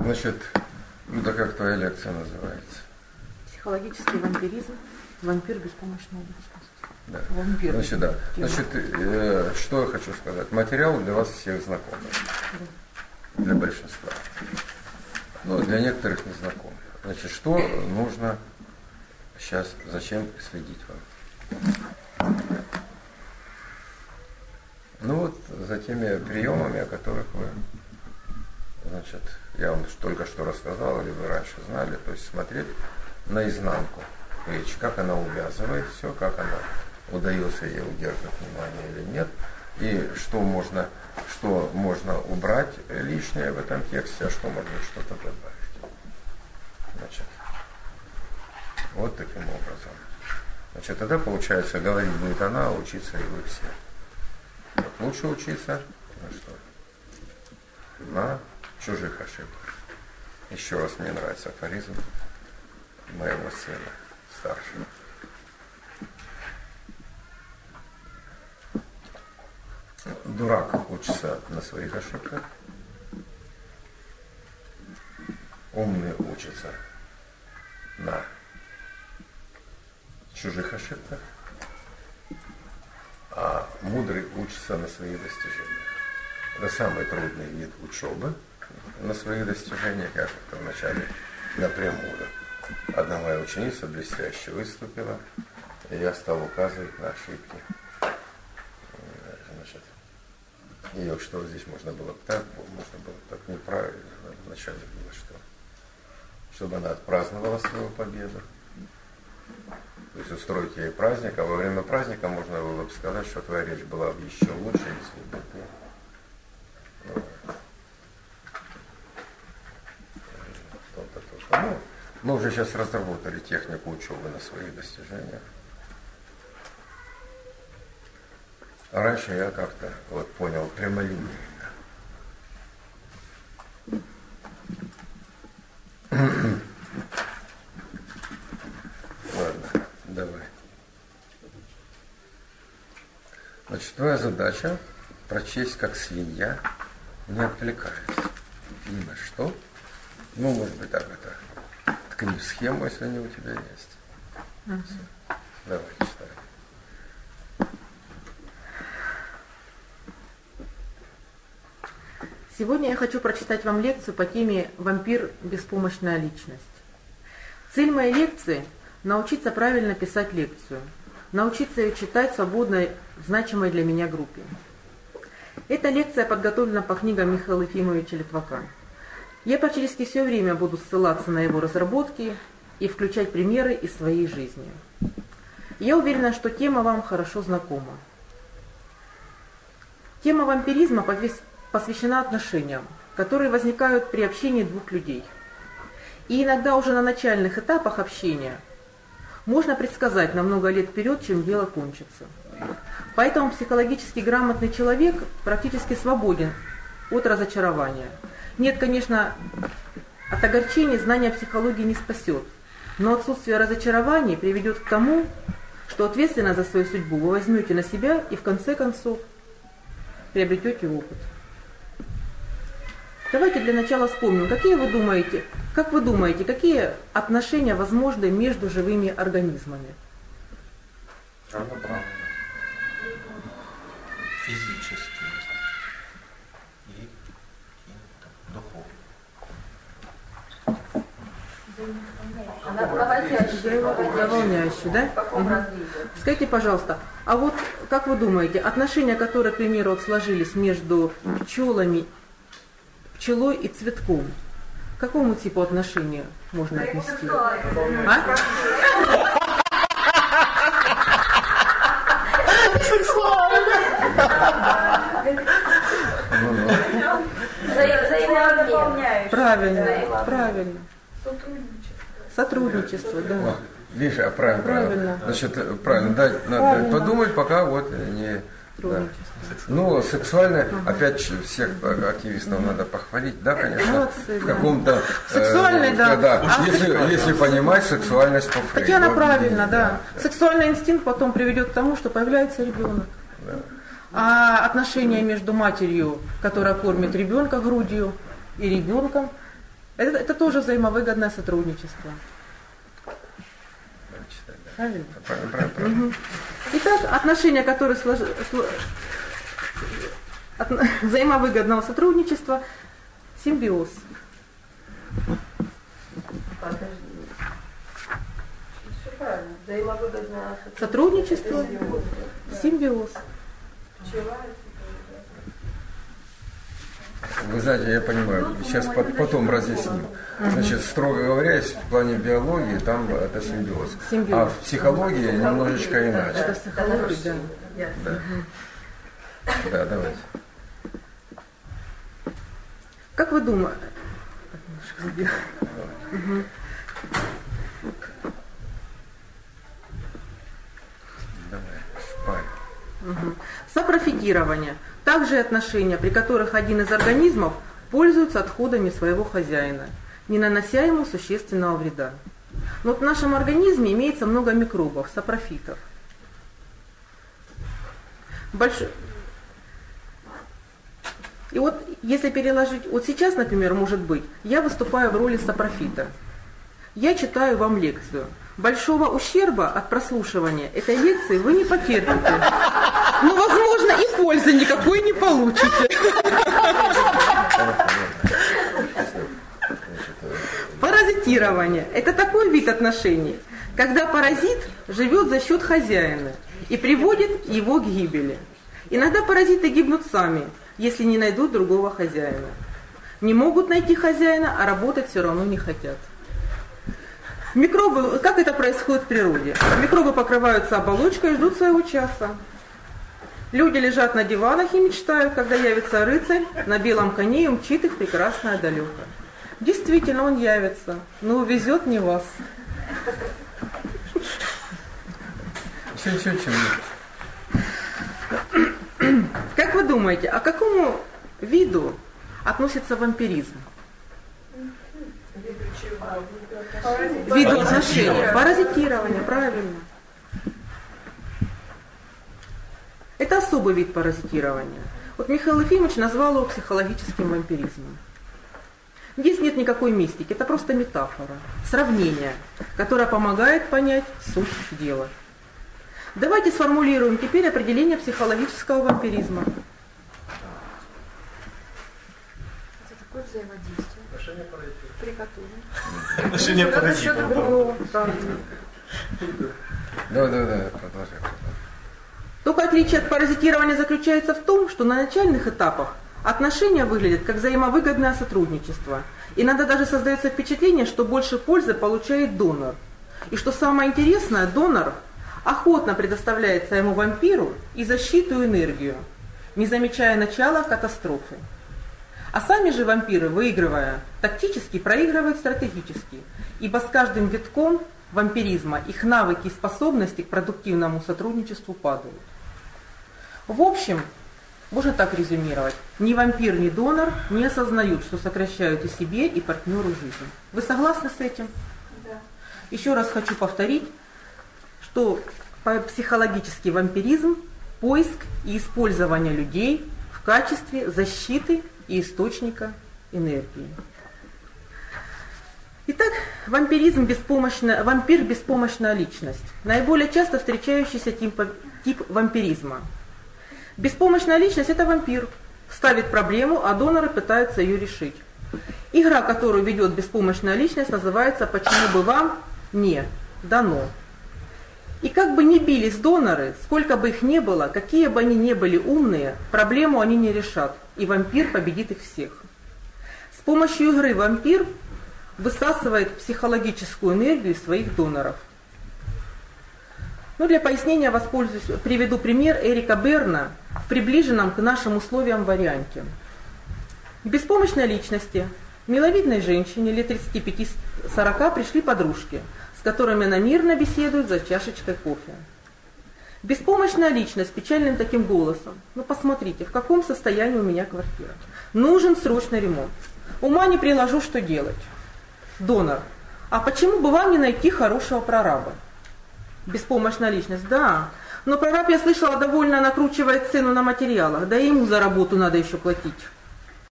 Значит, да как твоя лекция называется? Психологический вампиризм, вампир беспомощная личность. Да. Вампир. Значит, да. Значит, что я хочу сказать? Материал для вас всех знакомый. Да. Для большинства. Но для некоторых не знакомый. Значит, что нужно сейчас, зачем следить вам? Ну вот за теми приемами, о которых вы, значит, я вам только что рассказал, или вы раньше знали, то есть смотреть наизнанку речь, как она увязывает все, как она удается ей удерживать внимание или нет, и что можно убрать лишнее в этом тексте, а что можно что-то добавить. Значит, вот таким образом. Значит, тогда получается, говорить будет она, а учиться и вы все. Вот лучше учиться на что? На чужих ошибках. Еще раз, мне нравится афоризм моего сына старшего. Дурак учится на своих ошибках, умный учится на чужих ошибках, а мудрый учится на своих достижениях. Это самый трудный вид учебы на своих достижениях. Я как-то вначале напрямую. Одна моя ученица блестяще выступила, и я стал указывать на ошибки. Значит, ее что здесь можно было так неправильно. Вначале было что? Чтобы она отпраздновала свою победу. То есть устроить ей праздник, а во время праздника можно было бы сказать, что твоя речь была бы еще лучше, если бы ты... Ну, мы уже сейчас разработали технику учебы на своих достижениях. А раньше я как-то вот понял прямолинейно. Ладно, давай. Значит, твоя задача прочесть как свинья, не отвлекаясь ни на что. Ну, может быть, так это. Ткни в схему, если они у тебя есть. Давай, читай. Сегодня я хочу прочитать вам лекцию по теме «Вампир. Беспомощная личность». Цель моей лекции – научиться правильно писать лекцию, научиться ее читать в свободной, значимой для меня группе. Эта лекция подготовлена по книгам Михаила Ефимовича Литвака. Я практически все время буду ссылаться на его разработки и включать примеры из своей жизни. Я уверена, что тема вам хорошо знакома. Тема вампиризма посвящена отношениям, которые возникают при общении двух людей. И иногда уже на начальных этапах общения можно предсказать на много лет вперед, чем дело кончится. Поэтому психологически грамотный человек практически свободен от разочарования. Нет, конечно, от огорчений знание психологии не спасет, но отсутствие разочарований приведет к тому, что ответственность за свою судьбу вы возьмете на себя и в конце концов приобретете опыт. Давайте для начала вспомним, как вы думаете, какие отношения возможны между живыми организмами? Равноправно. Физически и духовно. Довольняющий, да? Скажите, пожалуйста, а вот как вы думаете, отношения, которые, к примеру, вот сложились между пчелой и цветком, к какому типу отношения можно отнести? Правильно. Сотрудничество, да. Видишь, правильно. Значит, правильно, надо подумать, пока вот не... Да. Ну, сексуальное, опять всех активистов надо похвалить, да, конечно, молодцы, в каком-то... Сексуальный, да. Если понимать сексуальность по Фрейду. Татьяна, правильно, да. Сексуальный инстинкт потом приведет к тому, что появляется ребенок. Да. А отношения между матерью, которая кормит ребенка грудью, и ребенком, Это тоже взаимовыгодное сотрудничество. Правильно? Правильно. Итак, отношения, которые взаимовыгодного сотрудничества, симбиоз. Взаимовыгодное Сотрудничество, симбиоз. Вы знаете, я понимаю, сейчас потом разъясню. Значит, строго говоря, в плане биологии там это симбиоз. А в психологии немножечко Это иначе. психология, да. Да, давайте. Как вы думаете? Давай, шпаль. Сапрофитирование. Также отношения, при которых один из организмов пользуется отходами своего хозяина, не нанося ему существенного вреда. Но в нашем организме имеется много микробов, сапрофитов. И вот если переложить, вот сейчас, например, может быть, я выступаю в роли сапрофита. Я читаю вам лекцию. Большого ущерба от прослушивания этой лекции вы не потерпите. Но, возможно, и пользы никакой не получите. Паразитирование – это такой вид отношений, когда паразит живет за счет хозяина и приводит его к гибели. Иногда паразиты гибнут сами, если не найдут другого хозяина. Не могут найти хозяина, а работать все равно не хотят. Микробы, как это происходит в природе? Микробы покрываются оболочкой и ждут своего часа. Люди лежат на диванах и мечтают, когда явится рыцарь на белом коне и умчит их прекрасное далеко. Действительно, он явится, но увезет не вас. Как вы думаете, а к какому виду относится вампиризм? Виду отношений. Паразитирование, правильно. Это особый вид паразитирования. Вот Михаил Ефимович назвал его психологическим вампиризмом. Здесь нет никакой мистики, это просто метафора, сравнение, которое помогает понять суть дела. Давайте сформулируем теперь определение психологического вампиризма. Это такое взаимодействие, при котором Отношение паразитов. Да, продолжай. Только отличие от паразитирования заключается в том, что на начальных этапах отношения выглядят как взаимовыгодное сотрудничество. Иногда даже создается впечатление, что больше пользы получает донор. И что самое интересное, донор охотно предоставляет своему вампиру и защиту, и энергию, не замечая начала катастрофы. А сами же вампиры, выигрывая тактически, проигрывают стратегически, ибо с каждым витком вампиризма их навыки и способности к продуктивному сотрудничеству падают. В общем, можно так резюмировать. Ни вампир, ни донор не осознают, что сокращают и себе, и партнеру жизнь. Вы согласны с этим? Да. Еще раз хочу повторить, что психологический вампиризм – поиск и использование людей в качестве защиты и источника энергии. Итак, вампир – беспомощная личность. Наиболее часто встречающийся тип вампиризма. Беспомощная личность – это вампир. Ставит проблему, а доноры пытаются ее решить. Игра, которую ведет беспомощная личность, называется «Почему бы вам не дано?». И как бы ни бились доноры, сколько бы их ни было, какие бы они ни были умные, проблему они не решат, и вампир победит их всех. С помощью игры вампир высасывает психологическую энергию своих доноров. Для пояснения приведу пример Эрика Берна в приближенном к нашим условиям варианте. К беспомощной личности, миловидной женщине лет 35-40 пришли подружки, с которыми она мирно беседует за чашечкой кофе. Беспомощная личность с печальным таким голосом. Посмотрите, в каком состоянии у меня квартира. Нужен срочный ремонт. Ума не приложу, что делать. Донор. А почему бы вам не найти хорошего прораба? Беспомощная личность. Да, но прораб, я слышала, довольно накручивает цену на материалах. Да и ему за работу надо еще платить.